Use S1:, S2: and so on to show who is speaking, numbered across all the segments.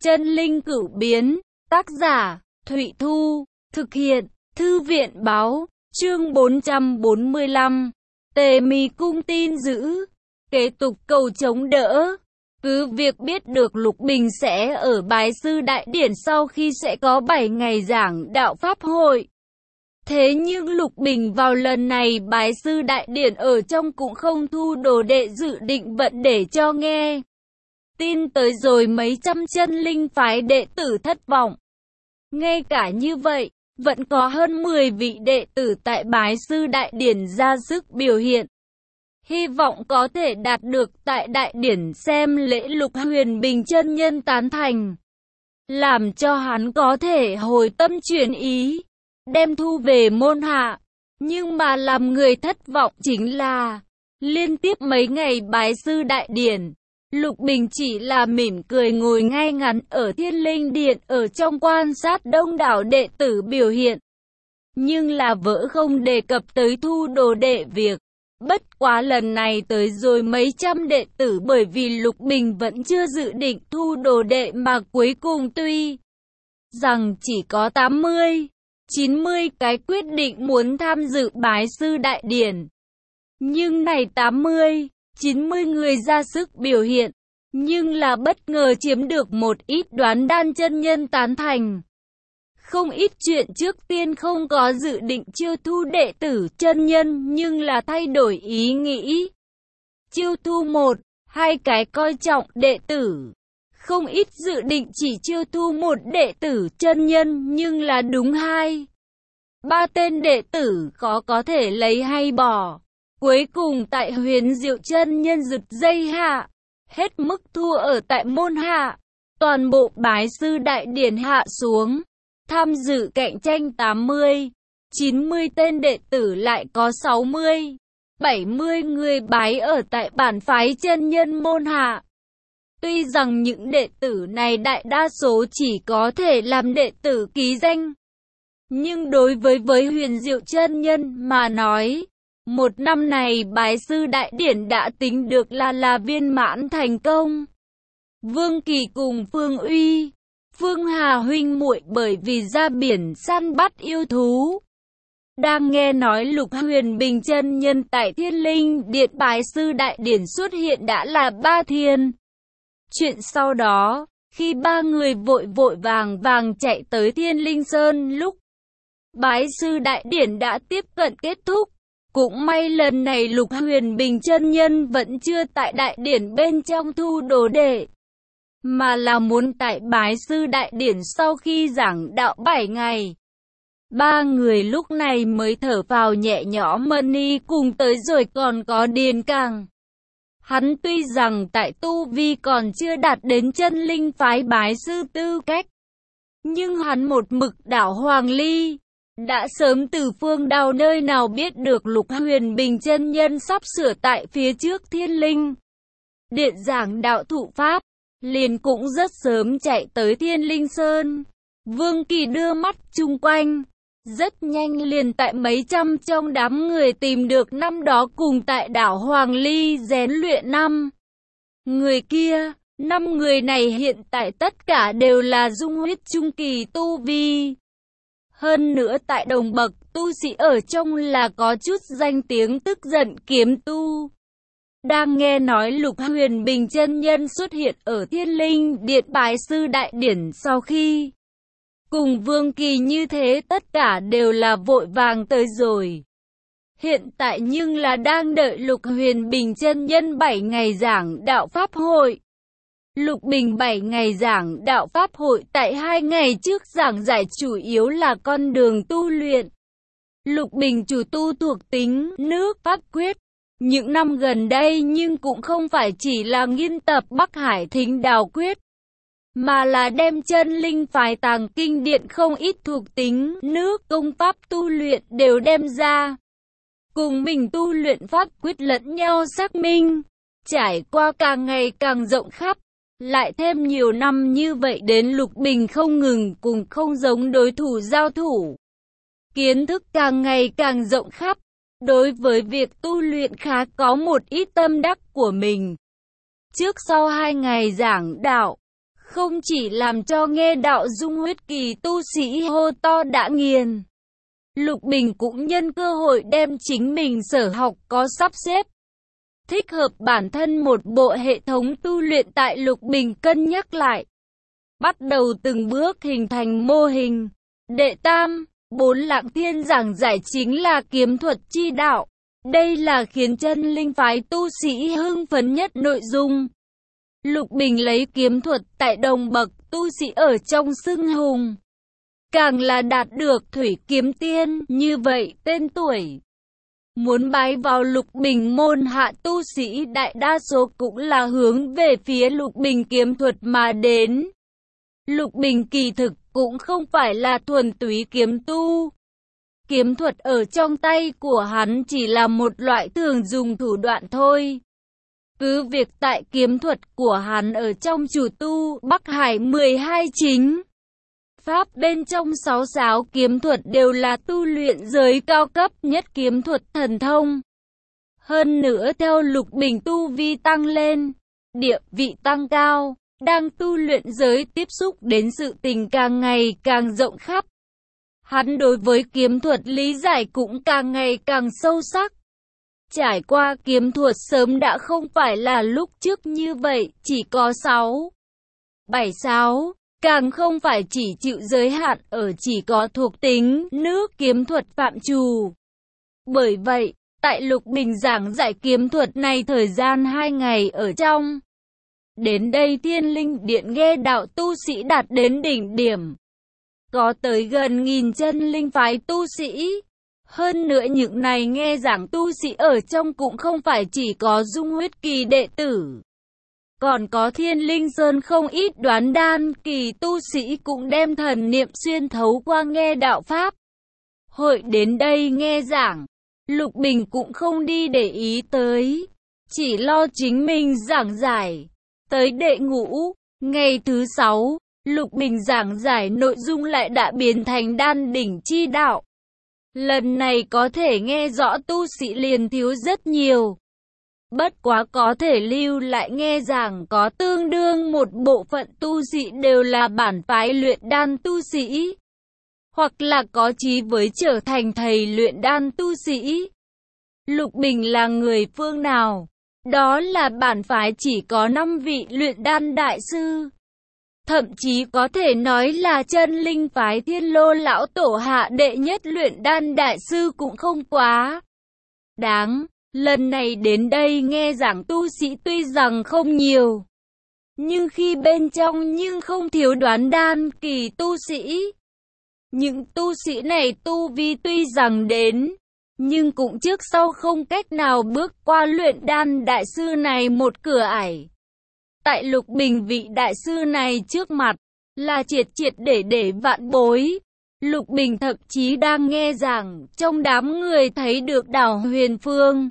S1: Chân linh cửu biến, tác giả, Thụy Thu, thực hiện, Thư viện báo, chương 445, Tề Mi cung tin giữ, kế tục cầu chống đỡ. Cứ việc biết được Lục Bình sẽ ở Bái Sư Đại Điển sau khi sẽ có 7 ngày giảng đạo Pháp hội. Thế nhưng Lục Bình vào lần này Bái Sư Đại Điển ở trong cũng không thu đồ đệ, dự định vận để cho nghe tin tới rồi mấy trăm chân linh phái đệ tử thất vọng. Ngay cả như vậy, vẫn có hơn 10 vị đệ tử tại Bái Sư Đại Điển ra sức biểu hiện, hy vọng có thể đạt được tại Đại Điển xem lễ. Lục Huyền Bình chân nhân tán thành, làm cho hắn có thể hồi tâm chuyển ý, đem thu về môn hạ. Nhưng mà làm người thất vọng chính là, liên tiếp mấy ngày Bái Sư Đại Điển, Lục Bình chỉ là mỉm cười ngồi ngay ngắn ở Thiên Linh Điện ở trong quan sát đông đảo đệ tử biểu hiện. Nhưng là vỡ không đề cập tới thu đồ đệ việc. Bất quá lần này tới rồi mấy trăm đệ tử, bởi vì Lục Bình vẫn chưa dự định thu đồ đệ mà cuối cùng tuy rằng chỉ có 80, 90 cái quyết định muốn tham dự Bái Sư Đại Điển. Nhưng này 80, 90 người ra sức biểu hiện, nhưng là bất ngờ chiếm được một ít Đoán Đan chân nhân tán thành. Không ít chuyện trước tiên không có dự định chiêu thu đệ tử chân nhân, nhưng là thay đổi ý nghĩ, chiêu thu 1, 2 cái coi trọng đệ tử. Không ít dự định chỉ chiêu thu 1 đệ tử chân nhân, nhưng là đúng 2, 3 tên đệ tử khó có thể lấy hay bỏ. Cuối cùng tại Huyền Diệu chân nhân giật dây hạ, hết mức thua ở tại môn hạ, toàn bộ Bái Sư Đại Điển hạ xuống. Tham dự cạnh tranh 80, 90 tên đệ tử lại có 60, 70 người bái ở tại bản phái chân nhân môn hạ. Tuy rằng những đệ tử này đại đa số chỉ có thể làm đệ tử ký danh, nhưng đối với Huyền Diệu chân nhân mà nói, một năm này Bái Sư Đại Điển đã tính được là viên mãn thành công. Vương Kỳ cùng Phương Uy, Phương Hà huynh muội bởi vì ra biển săn bắt yêu thú, đang nghe nói Lục Huyền Bình chân nhân tại Thiên Linh Điện Bái Sư Đại Điển xuất hiện đã là 3 thiên. Chuyện sau đó, khi 3 người vội vàng chạy tới Thiên Linh Sơn lúc Bái Sư Đại Điển đã tiếp cận kết thúc. Cũng may lần này Lục Huyền Bình chân nhân vẫn chưa tại Đại Điển bên trong thu đồ đệ, mà là muốn tại Bái Sư Đại Điển sau khi giảng đạo 7 ngày. 3 người lúc này mới thở phào nhẹ nhõm. Mani cùng tới rồi, còn có Điền Càng. Hắn tuy rằng tại tu vi còn chưa đạt đến chân linh phái Bái Sư tư cách, nhưng hắn một mực đảo Hoàng Ly, đã sớm từ Phương Đào nơi nào biết được Lục Huyền Bình chân nhân sắp sửa tại phía trước Thiên Linh Điện giảng đạo thụ pháp, liền cũng rất sớm chạy tới Thiên Linh Sơn. Vương Kỳ đưa mắt chung quanh, rất nhanh liền tại mấy trăm trong đám người tìm được năm đó cùng tại đảo Hoàng Ly rèn luyện 5 người kia. 5 người này hiện tại tất cả đều là dung huyết trung kỳ tu vi. Hơn nữa tại đồng bậc tu sĩ ở trong là có chút danh tiếng tức giận kiếm tu. Đang nghe nói Lục Huyền Bình chân nhân xuất hiện ở Thiên Linh Điện Bái Sư Đại Điển sau khi cùng Vương Kỳ như thế, tất cả đều là vội vàng tới rồi. Hiện tại nhưng là đang đợi Lục Huyền Bình chân nhân 7 ngày giảng đạo Pháp hội. Lục Bình 7 ngày giảng đạo Pháp hội tại 2 ngày trước giảng giải chủ yếu là con đường tu luyện. Lục Bình chủ tu thuộc tính nước Pháp quyết. Những năm gần đây nhưng cũng không phải chỉ là nghiên tập Bắc Hải Thính Đào quyết, mà là đem chân linh phái tàng kinh điện không ít thuộc tính nước công pháp tu luyện đều đem ra, cùng mình tu luyện pháp quyết lẫn nhau xác minh, trải qua càng ngày càng rộng khắp. Lại thêm nhiều năm như vậy đến Lục Bình không ngừng cùng không giống đối thủ giao thủ, kiến thức càng ngày càng rộng khắp, đối với việc tu luyện khá có một ít tâm đắc của mình. Trước sau 2 ngày giảng đạo, không chỉ làm cho nghe đạo dung huyết kỳ tu sĩ hô to đã nghiền. Lục Bình cũng nhân cơ hội đem chính mình sở học có sắp xếp thích hợp bản thân một bộ hệ thống tu luyện tại Lục Bình cân nhắc lại. Bắt đầu từng bước hình thành mô hình. Đệ tam, 4 Lạng Thiên giảng giải chính là kiếm thuật chi đạo. Đây là khiến chân linh phái tu sĩ hưng phấn nhất nội dung. Lục Bình lấy kiếm thuật tại đồng bậc tu sĩ ở trong xưng hùng. Càng là đạt được thủy kiếm tiên, như vậy tên tuổi. Muốn bái vào Lục Bình môn hạ tu sĩ đại đa số cũng là hướng về phía Lục Bình kiếm thuật mà đến. Lục Bình kỳ thực cũng không phải là thuần túy kiếm tu. Kiếm thuật ở trong tay của hắn chỉ là một loại thường dùng thủ đoạn thôi. Cứ việc tại kiếm thuật của hắn ở trong chủ tu Bắc Hải 12 chính pháp bên trong 6 giáo kiếm thuật đều là tu luyện giới cao cấp nhất kiếm thuật thần thông. Hơn nữa theo Lục Bình tu vi tăng lên, địa vị tăng cao, đang tu luyện giới tiếp xúc đến sự tình càng ngày càng rộng khắp. Hắn đối với kiếm thuật lý giải cũng càng ngày càng sâu sắc. Trải qua kiếm thuật sớm đã không phải là lúc trước như vậy, chỉ có 7 sáu, càng không phải chỉ chịu giới hạn ở chỉ có thuộc tính nước kiếm thuật phạm trù. Bởi vậy, tại Lục Bình giảng giải kiếm thuật này thời gian 2 ngày ở trong. Đến đây Thiên Linh Điện nghe đạo tu sĩ đạt đến đỉnh điểm. Có tới gần 1000 chân linh phái tu sĩ. Hơn nữa những này nghe giảng tu sĩ ở trong cũng không phải chỉ có dung huyết kỳ đệ tử. Còn có Thiên Linh Sơn không ít đoán đan kỳ tu sĩ cũng đem thần niệm xuyên thấu qua nghe đạo Pháp. Hội đến đây nghe giảng, Lục Bình cũng không đi để ý tới, chỉ lo chính mình giảng giải. Tới đệ ngũ, ngày thứ 6, Lục Bình giảng giải nội dung lại đã biến thành đan đỉnh chi đạo. Lần này có thể nghe rõ tu sĩ liền thiếu rất nhiều. Bất quá có thể lưu lại nghe giảng có tương đương một bộ phận tu sĩ đều là bản phái luyện đan tu sĩ. Hoặc là có chí với trở thành thầy luyện đan tu sĩ. Lục Bình là người phương nào? Đó là bản phái chỉ có 5 vị luyện đan đại sư. Thậm chí có thể nói là chân linh phái Thiên Lô lão tổ hạ đệ nhất luyện đan đại sư cũng không quá đáng. Lần này đến đây nghe giảng tu sĩ tuy rằng không nhiều, nhưng khi bên trong nhưng không thiếu đoán đan kỳ tu sĩ. Những tu sĩ này tu vi tuy rằng đến, nhưng cũng trước sau không cách nào bước qua luyện đan đại sư này một cửa ải. Tại Lục Bình vị đại sư này trước mặt, là triệt để vạn bối. Lục Bình thậm chí đang nghe giảng, trong đám người thấy được Đào Huyền Phương.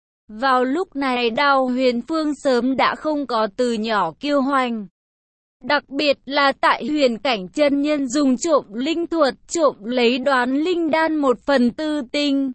S1: Vào lúc này Đào Huyền Phương sớm đã không có từ nhỏ kiêu hoành. Đặc biệt là tại huyền cảnh chân nhân dùng trộm linh thuật, trộm lấy đoán linh đan 1/4 tinh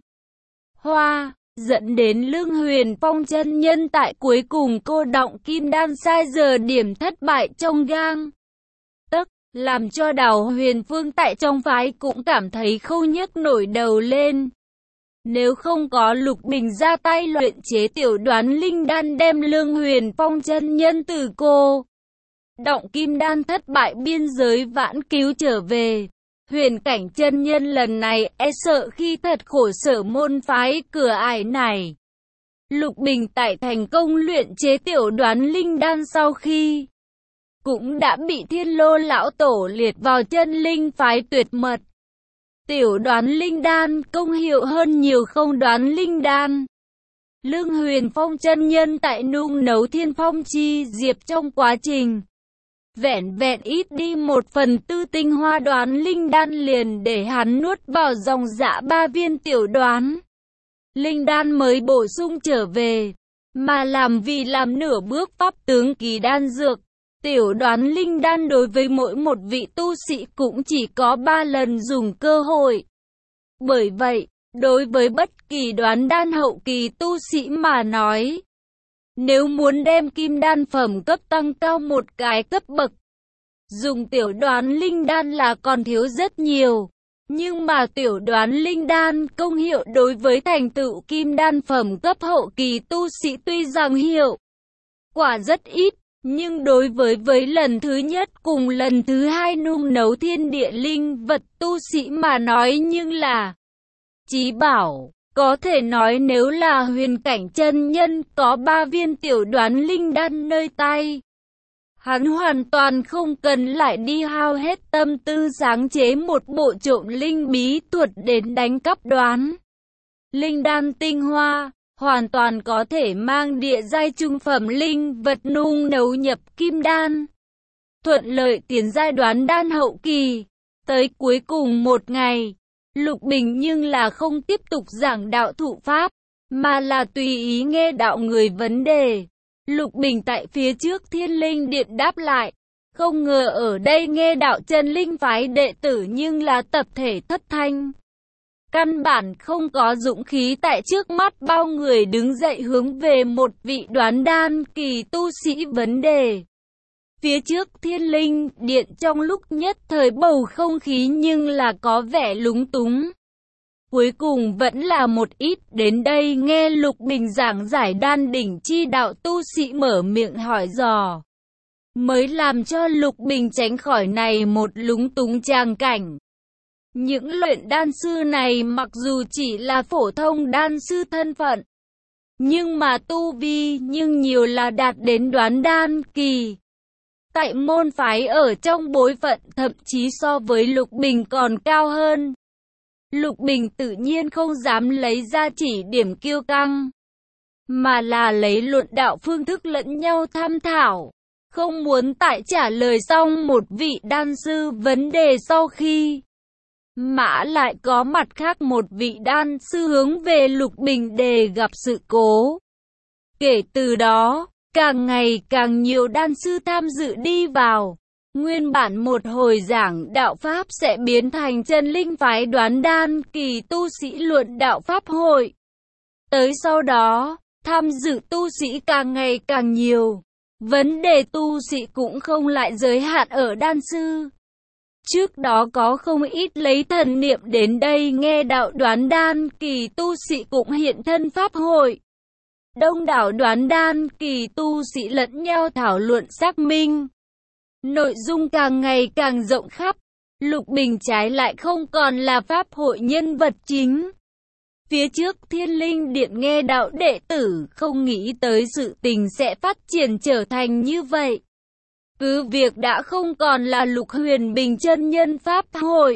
S1: hoa, dẫn đến Lương Huyền Phong chân nhân tại cuối cùng cô động kim đan sai giờ điểm thất bại trong gang tấc, làm cho Đào Huyền Phương tại trong phái cũng cảm thấy không nhấc nổi đầu lên. Nếu không có Lục Bình ra tay luyện chế tiểu đoán linh đan đem Lương Huyền Phong chân nhân từ cô động kim đan thất bại biên giới vãn cứu trở về, huyền cảnh chân nhân lần này e sợ khi thật khổ sở môn phái cửa ải này. Lục Bình tại thành công luyện chế tiểu đoán linh đan sau khi cũng đã bị Thiên Lô lão tổ liệt vào chân linh phái tuyệt mật. Tiểu đoán linh đan công hiệu hơn nhiều không đoán linh đan. Lương Huyền Phong chân nhân tại nung nấu Thiên Phong chi diệp trong quá trình vẹn ít đi 1/4 tinh hoa đoán linh đan liền để hắn nuốt vào dòng dạ 3 viên tiểu đoán linh đan mới bổ sung trở về, mà vì làm nửa bước pháp tướng kỳ đan dược. Tiểu đoán linh đan đối với mỗi một vị tu sĩ cũng chỉ có 3 lần dùng cơ hội. Bởi vậy, đối với bất kỳ đoán đan hậu kỳ tu sĩ mà nói, nếu muốn đem kim đan phẩm cấp tăng cao một cái cấp bậc, Dùng tiểu đoán linh đan là còn thiếu rất nhiều. Nhưng mà tiểu đoán linh đan công hiệu đối với thành tựu kim đan phẩm cấp hậu kỳ tu sĩ tuy rằng hiệu quả rất ít, nhưng đối với lần thứ nhất cùng lần thứ hai nung nấu thiên địa linh vật tu sĩ mà nói nhưng là chí bảo. Có thể nói nếu là huyền cảnh chân nhân có 3 viên tiểu đoán linh đan nơi tay, hắn hoàn toàn không cần lại đi hao hết tâm tư sáng chế một bộ trộm linh bí thuật đến đánh cắp đoán linh đan tinh hoa, hoàn toàn có thể mang địa giai trung phẩm linh vật nung nấu nhập kim đan, thuận lợi tiến giai đoán đan hậu kỳ. Tới cuối cùng một ngày, Lục Bình nhưng là không tiếp tục giảng đạo thụ pháp, mà là tùy ý nghe đạo người vấn đề. Lục Bình tại phía trước Thiên Linh Điện đáp lại, không ngờ ở đây nghe đạo chân linh phái đệ tử nhưng là tập thể thất thanh. Căn bản không có dũng khí tại trước mắt bao người đứng dậy hướng về một vị đoán đan kỳ tu sĩ vấn đề. Phía trước Thiên Linh Điện trong lúc nhất thời bầu không khí nhưng là có vẻ lúng túng. Cuối cùng vẫn là một ít đến đây nghe Lục Bình giảng giải đan đỉnh chi đạo tu sĩ mở miệng hỏi dò, mới làm cho Lục Bình tránh khỏi này một lúng túng tràng cảnh. Những luyện đan sư này mặc dù chỉ là phổ thông đan sư thân phận, nhưng mà tu vi nhưng nhiều là đạt đến đoán đan kỳ. Tại môn phái ở trong bối phận thậm chí so với Lục Bình còn cao hơn. Lục Bình tự nhiên không dám lấy ra chỉ điểm kiêu căng, mà là lấy luận đạo phương thức lẫn nhau tham thảo. Không muốn tại trả lời xong một vị đan sư vấn đề sau khi mã lại có mặt khác một vị đan sư hướng về Lục Bình đề gặp sự cố. Kể từ đó, càng ngày càng nhiều đan sư tham dự đi vào. Nguyên bản một hồi giảng đạo Pháp sẽ biến thành chân linh phái đoán đan kỳ tu sĩ luận đạo Pháp hội. Tới sau đó, tham dự tu sĩ càng ngày càng nhiều. Vấn đề tu sĩ cũng không lại giới hạn ở đan sư. Trước đó có không ít lấy thần niệm đến đây nghe đạo đoán đan kỳ tu sĩ cũng hiện thân Pháp hội. Đông đảo đoán đan kỳ tu sĩ lẫn nhau thảo luận xác minh. Nội dung càng ngày càng rộng khắp, Lục Bình trái lại không còn là Pháp hội nhân vật chính. Phía trước Thiên Linh Điện nghe đạo đệ tử không nghĩ tới sự tình sẽ phát triển trở thành như vậy. Cứ việc đã không còn là Lục Huyền Bình chân nhân Pháp hội,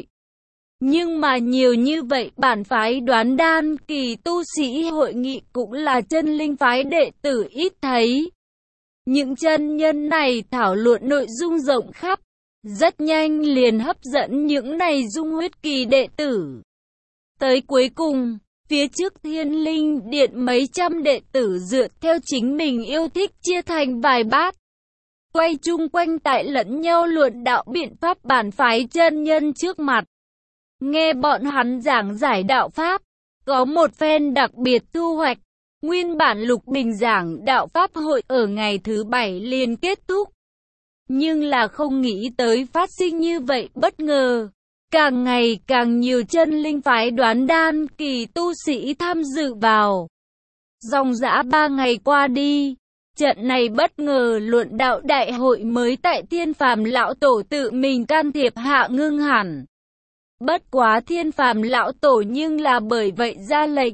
S1: nhưng mà nhiều như vậy bản phái đoán đan kỳ tu sĩ hội nghị cũng là chân linh phái đệ tử ít thấy. Những chân nhân này thảo luận nội dung rộng khắp, rất nhanh liền hấp dẫn những này dung huyết kỳ đệ tử. Tới cuối cùng, phía trước Thiên Linh Điện mấy trăm đệ tử dựa theo chính mình yêu thích chia thành vài bát, quay chung quanh tại lẫn nhau luận đạo biện pháp bản phái chân nhân trước mặt. Nghe bọn hắn giảng giải đạo Pháp, có một phen đặc biệt thu hoạch. Nguyên bản Lục Bình giảng đạo Pháp hội ở ngày thứ 7 liền kết thúc. Nhưng là không nghĩ tới phát sinh như vậy bất ngờ. Càng ngày càng nhiều chân linh phái đoán đan kỳ tu sĩ tham dự vào. Dòng dã 3 ngày qua đi, trận này bất ngờ luận đạo đại hội mới tại Thiên Phàm Lão Tổ tự mình can thiệp hạ ngưng hẳn. Bất quá Thiên Phàm Lão Tổ nhưng là bởi vậy ra lệnh.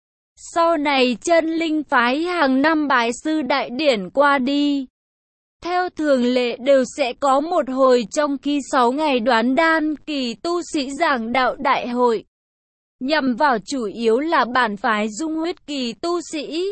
S1: Sau này chân linh phái hàng năm bái sư đại điển qua đi, theo thường lệ đều sẽ có một hồi trong khi 6 ngày đoán đan kỳ tu sĩ giảng đạo đại hội, nhằm vào chủ yếu là bản phái dung huyết kỳ tu sĩ.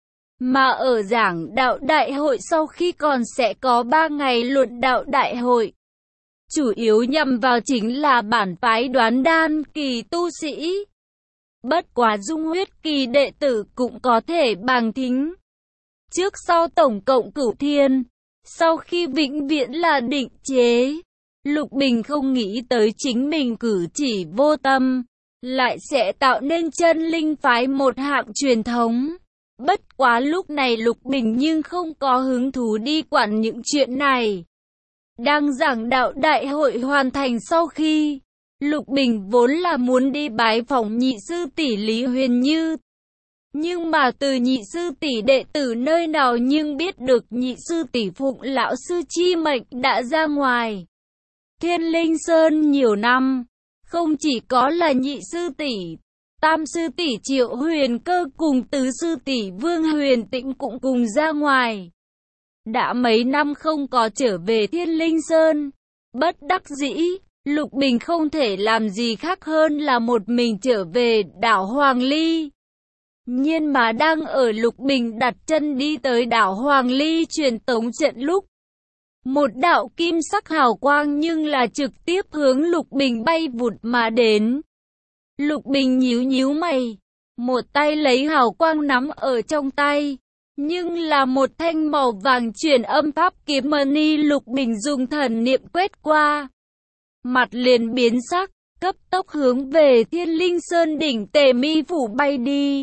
S1: Mà ở giảng đạo đại hội sau khi còn sẽ có 3 ngày luận đạo đại hội, chủ yếu nhằm vào chính là bản phái đoán đan kỳ tu sĩ. Bất quá dung huyết kỳ đệ tử cũng có thể bàng thính. Trước sau tổng cộng cửu thiên, sau khi vĩnh viễn là định chế. Lục Bình không nghĩ tới chính mình cử chỉ vô tâm, lại sẽ tạo nên chân linh phái một hạng truyền thống. Bất quá lúc này Lục Bình nhưng không có hứng thú đi quản những chuyện này. Đang giảng đạo đại hội hoàn thành sau khi Lục Bình vốn là muốn đi bái phỏng nhị sư tỷ Lý Huyền Như. Nhưng mà từ nhị sư tỷ đệ tử nơi nào nhưng biết được nhị sư tỷ phụng lão sư chi mệnh đã ra ngoài Thiên Linh Sơn nhiều năm. Không chỉ có là nhị sư tỷ, tam sư tỷ Triệu Huyền Cơ cùng tứ sư tỷ Vương Huyền Tĩnh cũng cùng ra ngoài. Đã mấy năm không có trở về Thiên Linh Sơn. Bất đắc dĩ, Lục Bình không thể làm gì khác hơn là một mình trở về đảo Hoàng Ly. Nhưng mà đang ở Lục Bình đặt chân đi tới đảo Hoàng Ly truyền tống trận lúc, một đạo kim sắc hào quang nhưng là trực tiếp hướng Lục Bình bay vụt mà đến. Lục Bình nhíu nhíu mày, một tay lấy hào quang nắm ở trong tay, nhưng là một thanh màu vàng truyền âm pháp kiếm mani. Lục Bình dùng thần niệm quét qua, mặt liền biến sắc, cấp tốc hướng về Thiên Linh Sơn đỉnh Tề Mi phủ bay đi.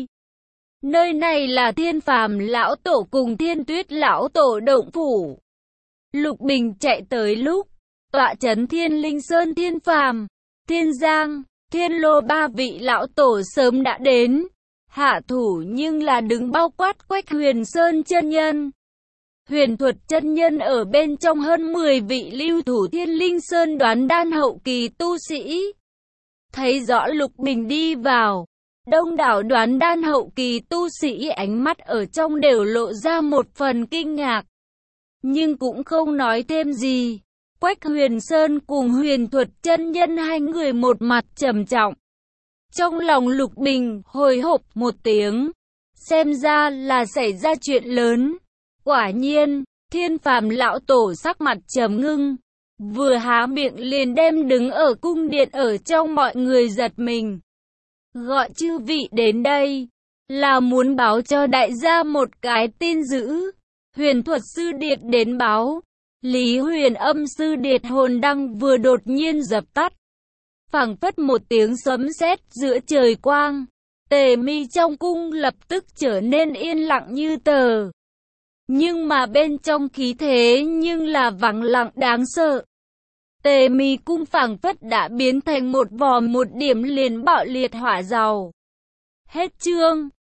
S1: Nơi này là Thiên Phàm lão tổ cùng Thiên Tuyết lão tổ động phủ. Lục Bình chạy tới lúc, tọa trấn Thiên Linh Sơn Thiên Phàm, Thiên Giang, Thiên Lô ba vị lão tổ sớm đã đến hạ thủ, nhưng là đứng bao quát Quách Huyền Sơn chân nhân, Huyền Thuật chân nhân ở bên trong hơn 10 vị lưu thủ Thiên Linh Sơn đoán đan hậu kỳ tu sĩ. Thấy rõ Lục Bình đi vào, đông đảo đoán đan hậu kỳ tu sĩ ánh mắt ở trong đều lộ ra một phần kinh ngạc, nhưng cũng không nói thêm gì. Quách Huyền Sơn cùng Huyền Thuật chân nhân hai người một mặt trầm trọng. Trong lòng Lục Bình hồi hộp một tiếng, xem ra là xảy ra chuyện lớn. Quả nhiên, Thiên Phàm lão tổ sắc mặt trầm ngưng, vừa há miệng liền đem đứng ở cung điện ở trong mọi người giật mình. Gọi chư vị đến đây, là muốn báo cho đại gia một cái tin dữ. Huyền Thuật sư Điệt đến báo, Lý Huyền Âm sư Điệt hồn đăng vừa đột nhiên dập tắt. Phảng phất một tiếng sấm sét giữa trời quang, Tề Mi trong cung lập tức trở nên yên lặng như tờ. Nhưng mà bên trong khí thế nhưng là vắng lặng đáng sợ. Tề Mi cung phảng phất đã biến thành một vò một điểm liền bạo liệt hỏa dầu. Hết chương.